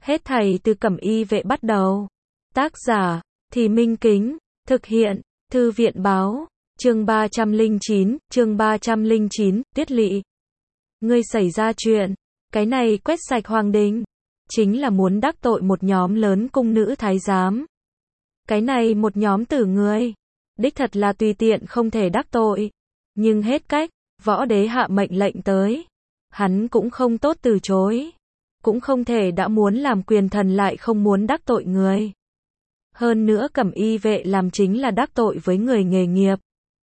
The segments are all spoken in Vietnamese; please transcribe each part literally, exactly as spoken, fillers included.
Hết thảy từ Cẩm Y vệ bắt đầu. Tác giả, Thì Minh Kính, thực hiện, Thư viện báo, chương ba trăm lẻ chín, chương ba trăm lẻ chín, Tuyết Lỵ. Ngươi xảy ra chuyện, cái này quét sạch hoàng đình, chính là muốn đắc tội một nhóm lớn cung nữ thái giám. Cái này một nhóm tử người, đích thật là tùy tiện không thể đắc tội, nhưng hết cách, võ đế hạ mệnh lệnh tới, hắn cũng không tốt từ chối, cũng không thể đã muốn làm quyền thần lại không muốn đắc tội người. Hơn nữa Cẩm Y vệ làm chính là đắc tội với người nghề nghiệp.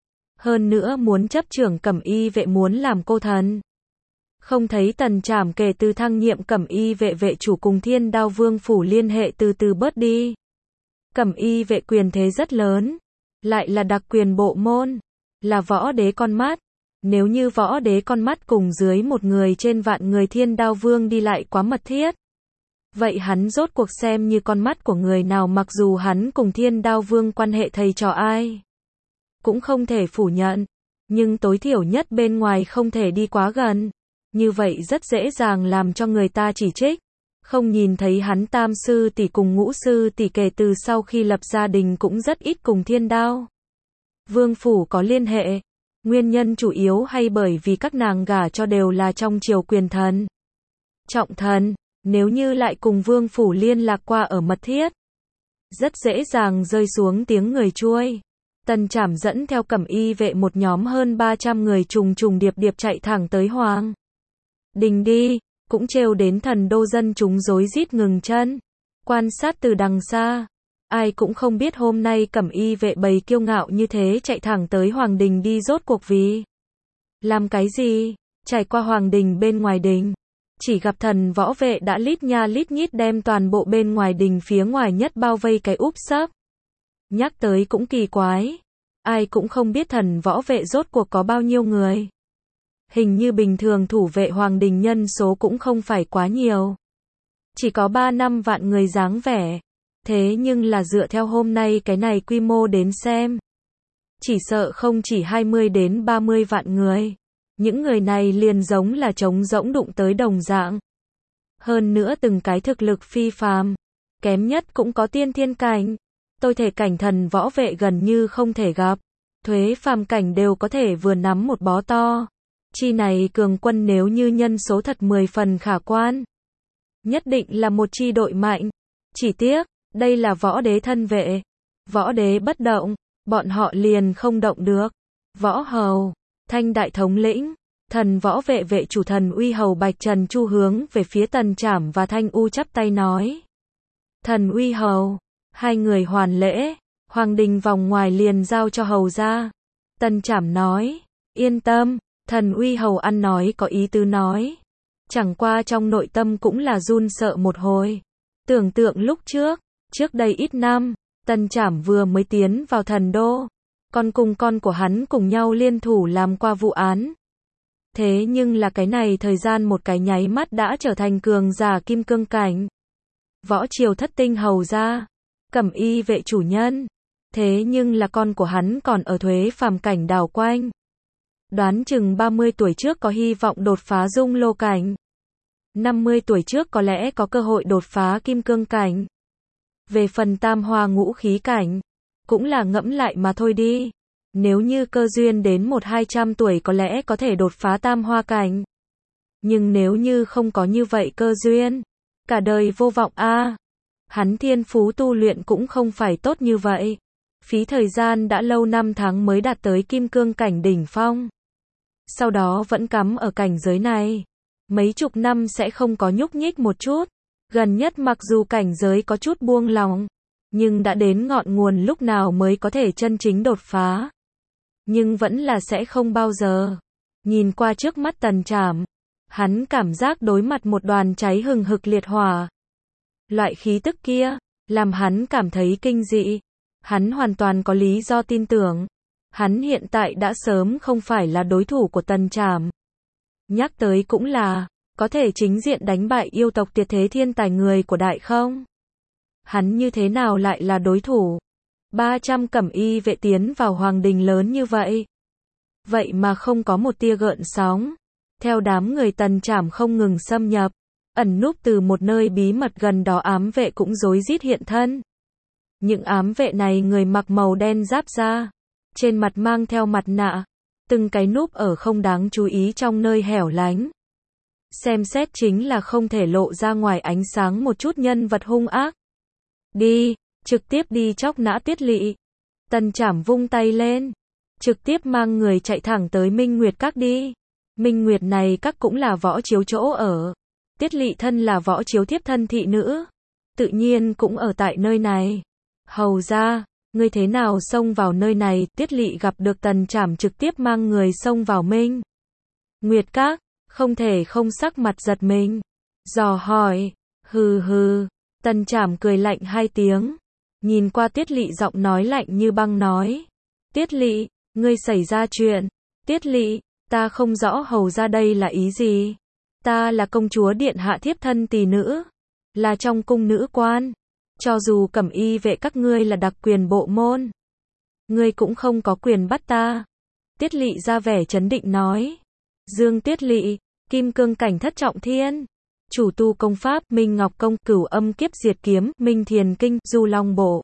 Hơn nữa muốn chấp trưởng Cẩm Y vệ muốn làm cô thần. Không thấy Tần Trảm kể từ thăng nhiệm Cẩm Y vệ vệ chủ cùng Thiên Đao Vương phủ liên hệ từ từ bớt đi. Cẩm Y vệ quyền thế rất lớn, lại là đặc quyền bộ môn, là võ đế con mắt. Nếu như võ đế con mắt cùng dưới một người trên vạn người Thiên Đao Vương đi lại quá mật thiết, vậy hắn rốt cuộc xem như con mắt của người nào, mặc dù hắn cùng Thiên Đao Vương quan hệ thầy trò ai cũng không thể phủ nhận, nhưng tối thiểu nhất bên ngoài không thể đi quá gần, như vậy rất dễ dàng làm cho người ta chỉ trích. Không nhìn thấy hắn tam sư tỷ cùng ngũ sư tỷ kể từ sau khi lập gia đình cũng rất ít cùng Thiên Đao Vương phủ có liên hệ. Nguyên nhân chủ yếu hay bởi vì các nàng gả cho đều là trong triều quyền thần, trọng thần, nếu như lại cùng vương phủ liên lạc qua ở mật thiết, rất dễ dàng rơi xuống tiếng người chuôi. Tần Trảm dẫn theo Cẩm Y vệ một nhóm hơn ba trăm người trùng trùng điệp điệp chạy thẳng tới Hoàng đình đi, cũng trêu đến thần đô dân chúng rối rít ngừng chân, quan sát từ đằng xa. Ai cũng không biết hôm nay Cẩm Y vệ bầy kiêu ngạo như thế chạy thẳng tới Hoàng đình đi rốt cuộc vì làm cái gì. Trải qua Hoàng đình bên ngoài đình, chỉ gặp thần võ vệ đã lít nha lít nhít đem toàn bộ bên ngoài đình phía ngoài nhất bao vây cái úp sấp. Nhắc tới cũng kỳ quái, ai cũng không biết thần võ vệ rốt cuộc có bao nhiêu người. Hình như bình thường thủ vệ Hoàng đình nhân số cũng không phải quá nhiều, chỉ có ba năm vạn người dáng vẻ. Thế nhưng là dựa theo hôm nay cái này quy mô đến xem, chỉ sợ không chỉ hai mươi đến ba mươi vạn người. Những người này liền giống là trống rỗng đụng tới đồng dạng. Hơn nữa từng cái thực lực phi phàm, kém nhất cũng có tiên thiên cảnh, tôi thể cảnh thần võ vệ gần như không thể gặp, thuế phàm cảnh đều có thể vừa nắm một bó to. Chi này cường quân nếu như nhân số thật mười phần khả quan, nhất định là một chi đội mạnh. Chỉ tiếc, đây là võ đế thân vệ, võ đế bất động, bọn họ liền không động được. Võ hầu, Thanh đại thống lĩnh, thần võ vệ vệ chủ thần uy hầu Bạch Trần Chu hướng về phía Tần Trảm và Thanh U chắp tay nói. Thần uy hầu, hai người hoàn lễ, Hoàng đình vòng ngoài liền giao cho hầu ra. Tần Trảm nói, yên tâm. Thần uy hầu ăn nói có ý tứ nói, chẳng qua trong nội tâm cũng là run sợ một hồi. Tưởng tượng lúc trước, trước đây ít năm, Tần Trảm vừa mới tiến vào thần đô, con cùng con của hắn cùng nhau liên thủ làm qua vụ án. Thế nhưng là cái này thời gian một cái nháy mắt đã trở thành cường giả kim cương cảnh. Võ triều thất tinh hầu ra, Cẩm Y vệ chủ nhân. Thế nhưng là con của hắn còn ở thuế phàm cảnh đảo quanh. Đoán chừng ba mươi tuổi trước có hy vọng đột phá dung lô cảnh. năm mươi tuổi trước có lẽ có cơ hội đột phá kim cương cảnh. Về phần tam hoa ngũ khí cảnh, cũng là ngẫm lại mà thôi đi. Nếu như cơ duyên đến một hai trăm tuổi có lẽ có thể đột phá tam hoa cảnh. Nhưng nếu như không có như vậy cơ duyên, cả đời vô vọng a. À, hắn thiên phú tu luyện cũng không phải tốt như vậy. Phí thời gian đã lâu năm tháng mới đạt tới kim cương cảnh đỉnh phong. Sau đó vẫn cắm ở cảnh giới này. Mấy chục năm sẽ không có nhúc nhích một chút. Gần nhất mặc dù cảnh giới có chút buông lỏng, nhưng đã đến ngọn nguồn lúc nào mới có thể chân chính đột phá. Nhưng vẫn là sẽ không bao giờ. Nhìn qua trước mắt Tần Trảm, hắn cảm giác đối mặt một đoàn cháy hừng hực liệt hỏa. Loại khí tức kia, làm hắn cảm thấy kinh dị. Hắn hoàn toàn có lý do tin tưởng. Hắn hiện tại đã sớm không phải là đối thủ của Tần Trảm. Nhắc tới cũng là, có thể chính diện đánh bại yêu tộc tuyệt thế thiên tài người của đại không? Hắn như thế nào lại là đối thủ? ba trăm Cẩm Y vệ tiến vào Hoàng đình lớn như vậy. Vậy mà không có một tia gợn sóng. Theo đám người Tần Trảm không ngừng xâm nhập, ẩn núp từ một nơi bí mật gần đó ám vệ cũng rối rít hiện thân. Những ám vệ này người mặc màu đen giáp da, trên mặt mang theo mặt nạ, từng cái núp ở không đáng chú ý trong nơi hẻo lánh. Xem xét chính là không thể lộ ra ngoài ánh sáng một chút nhân vật hung ác. Đi, trực tiếp đi chóc nã Tiết Lỵ. Tần Trảm vung tay lên, trực tiếp mang người chạy thẳng tới Minh Nguyệt Các đi. Minh Nguyệt này các cũng là Võ Chiếu chỗ ở. Tiết Lỵ thân là Võ Chiếu thiếp thân thị nữ, tự nhiên cũng ở tại nơi này. Hầu ra, ngươi thế nào xông vào nơi này? Tiết Lỵ gặp được Tần Trảm trực tiếp mang người xông vào Minh Nguyệt Các, không thể không sắc mặt giật mình, dò hỏi. Hừ hừ. Tần Trảm cười lạnh hai tiếng, nhìn qua Tiết Lỵ giọng nói lạnh như băng nói. Tiết Lỵ, ngươi xảy ra chuyện. Tiết Lỵ, ta không rõ hầu ra đây là ý gì. Ta là công chúa điện hạ thiếp thân tỳ nữ, là trong cung nữ quan. Cho dù cẩm y vệ các ngươi là đặc quyền bộ môn, ngươi cũng không có quyền bắt ta. Tiết Lỵ ra vẻ trấn định nói. Dương Tiết Lỵ, kim cương cảnh thất trọng thiên, chủ tu công pháp Minh Ngọc Công, Cửu Âm Kiếp Diệt Kiếm, Minh Thiền Kinh, Du Long Bộ.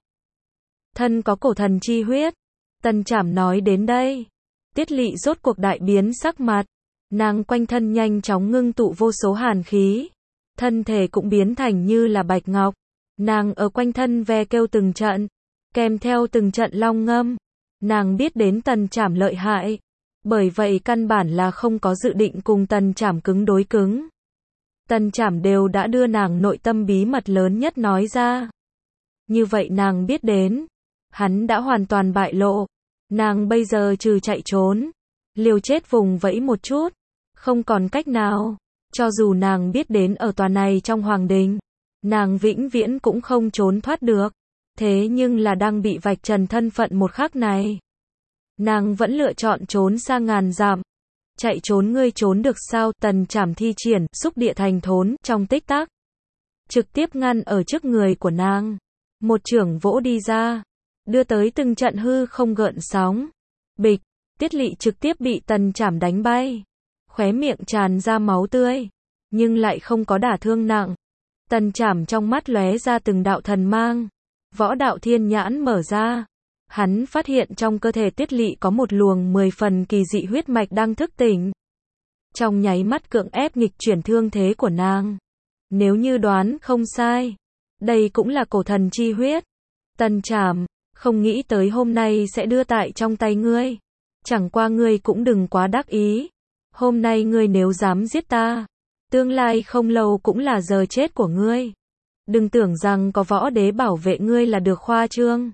Thân có cổ thần chi huyết. Tần Trảm nói đến đây, Tiết Lỵ rốt cuộc đại biến sắc mặt, nàng quanh thân nhanh chóng ngưng tụ vô số hàn khí, thân thể cũng biến thành như là bạch ngọc. Nàng ở quanh thân ve kêu từng trận, kèm theo từng trận long ngâm. Nàng biết đến Tần Trảm lợi hại, bởi vậy căn bản là không có dự định cùng Tần Trảm cứng đối cứng. Tần Trảm đều đã đưa nàng nội tâm bí mật lớn nhất nói ra. Như vậy nàng biết đến, hắn đã hoàn toàn bại lộ. Nàng bây giờ trừ chạy trốn, liều chết vùng vẫy một chút, không còn cách nào. Cho dù nàng biết đến ở tòa này trong hoàng đình, nàng vĩnh viễn cũng không trốn thoát được. Thế nhưng là đang bị vạch trần thân phận một khắc này, nàng vẫn lựa chọn trốn xa ngàn dặm. Chạy trốn ngươi trốn được sao? Tần Trảm thi triển xúc địa thành thốn trong tích tắc, trực tiếp ngăn ở trước người của nàng. Một chưởng vỗ đi ra, đưa tới từng trận hư không gợn sóng. Bịch, Tiết Lỵ trực tiếp bị Tần Trảm đánh bay, khóe miệng tràn ra máu tươi, nhưng lại không có đả thương nặng. Tần Trảm trong mắt lóe ra từng đạo thần mang, võ đạo thiên nhãn mở ra. Hắn phát hiện trong cơ thể Tiết Lỵ có một luồng mười phần kỳ dị huyết mạch đang thức tỉnh. Trong nháy mắt cưỡng ép nghịch chuyển thương thế của nàng. Nếu như đoán không sai, đây cũng là cổ thần chi huyết. Tần Trảm, không nghĩ tới hôm nay sẽ đưa tại trong tay ngươi. Chẳng qua ngươi cũng đừng quá đắc ý. Hôm nay ngươi nếu dám giết ta, tương lai không lâu cũng là giờ chết của ngươi. Đừng tưởng rằng có võ đế bảo vệ ngươi là được khoa trương.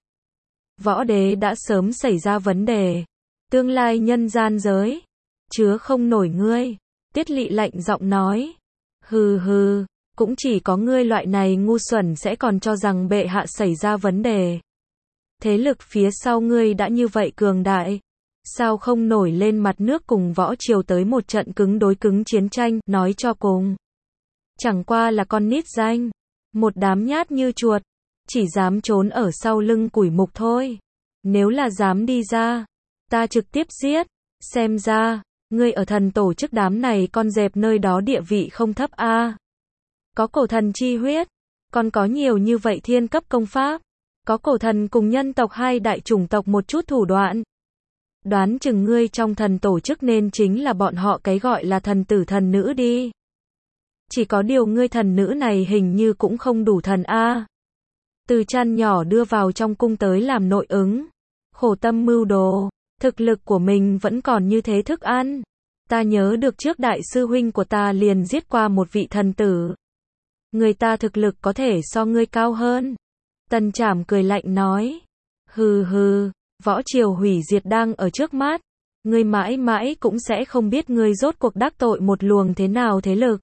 Võ đế đã sớm xảy ra vấn đề. Tương lai nhân gian giới chứa không nổi ngươi. Tiết Lỵ lạnh giọng nói. Hừ hừ, cũng chỉ có ngươi loại này ngu xuẩn sẽ còn cho rằng bệ hạ xảy ra vấn đề. Thế lực phía sau ngươi đã như vậy cường đại, sao không nổi lên mặt nước cùng võ triều tới một trận cứng đối cứng chiến tranh? Nói cho cùng, chẳng qua là con nít danh, một đám nhát như chuột, chỉ dám trốn ở sau lưng củi mục thôi. Nếu là dám đi ra, ta trực tiếp giết. Xem ra, ngươi ở thần tổ chức đám này con dẹp nơi đó địa vị không thấp a. À. Có cổ thần chi huyết, còn có nhiều như vậy thiên cấp công pháp, có cổ thần cùng nhân tộc hai đại chủng tộc một chút thủ đoạn. Đoán chừng ngươi trong thần tổ chức nên chính là bọn họ cái gọi là thần tử thần nữ đi. Chỉ có điều ngươi thần nữ này hình như cũng không đủ thần a. À. Từ chăn nhỏ đưa vào trong cung tới làm nội ứng, khổ tâm mưu đồ, thực lực của mình vẫn còn như thế thức ăn. Ta nhớ được trước đại sư huynh của ta liền giết qua một vị thần tử. Người ta thực lực có thể so ngươi cao hơn. Tần Trảm cười lạnh nói. Hừ hừ, võ triều hủy diệt đang ở trước mắt. Ngươi mãi mãi cũng sẽ không biết ngươi rốt cuộc đắc tội một luồng thế nào thế lực.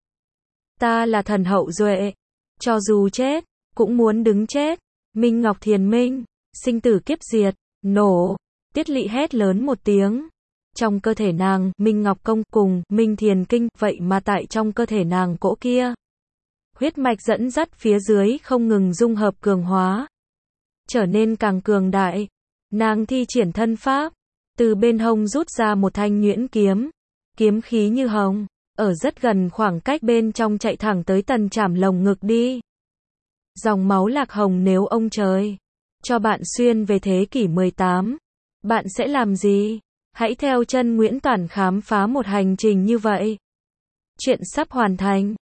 Ta là thần hậu duệ, cho dù chết, cũng muốn đứng chết. Minh Ngọc Thiền Minh, sinh tử kiếp diệt, nổ. Tiết Lỵ hét lớn một tiếng. Trong cơ thể nàng, Minh Ngọc Công cùng Minh Thiền Kinh, vậy mà tại trong cơ thể nàng cỗ kia, huyết mạch dẫn dắt phía dưới không ngừng dung hợp cường hóa, trở nên càng cường đại. Nàng thi triển thân pháp, từ bên hông rút ra một thanh nhuyễn kiếm, kiếm khí như hồng, ở rất gần khoảng cách bên trong chạy thẳng tới tần trảm lồng ngực đi. Dòng máu lạc hồng nếu ông trời cho bạn xuyên về thế kỷ mười tám, bạn sẽ làm gì? Hãy theo chân Nguyễn Toản khám phá một hành trình như vậy. Chuyện sắp hoàn thành.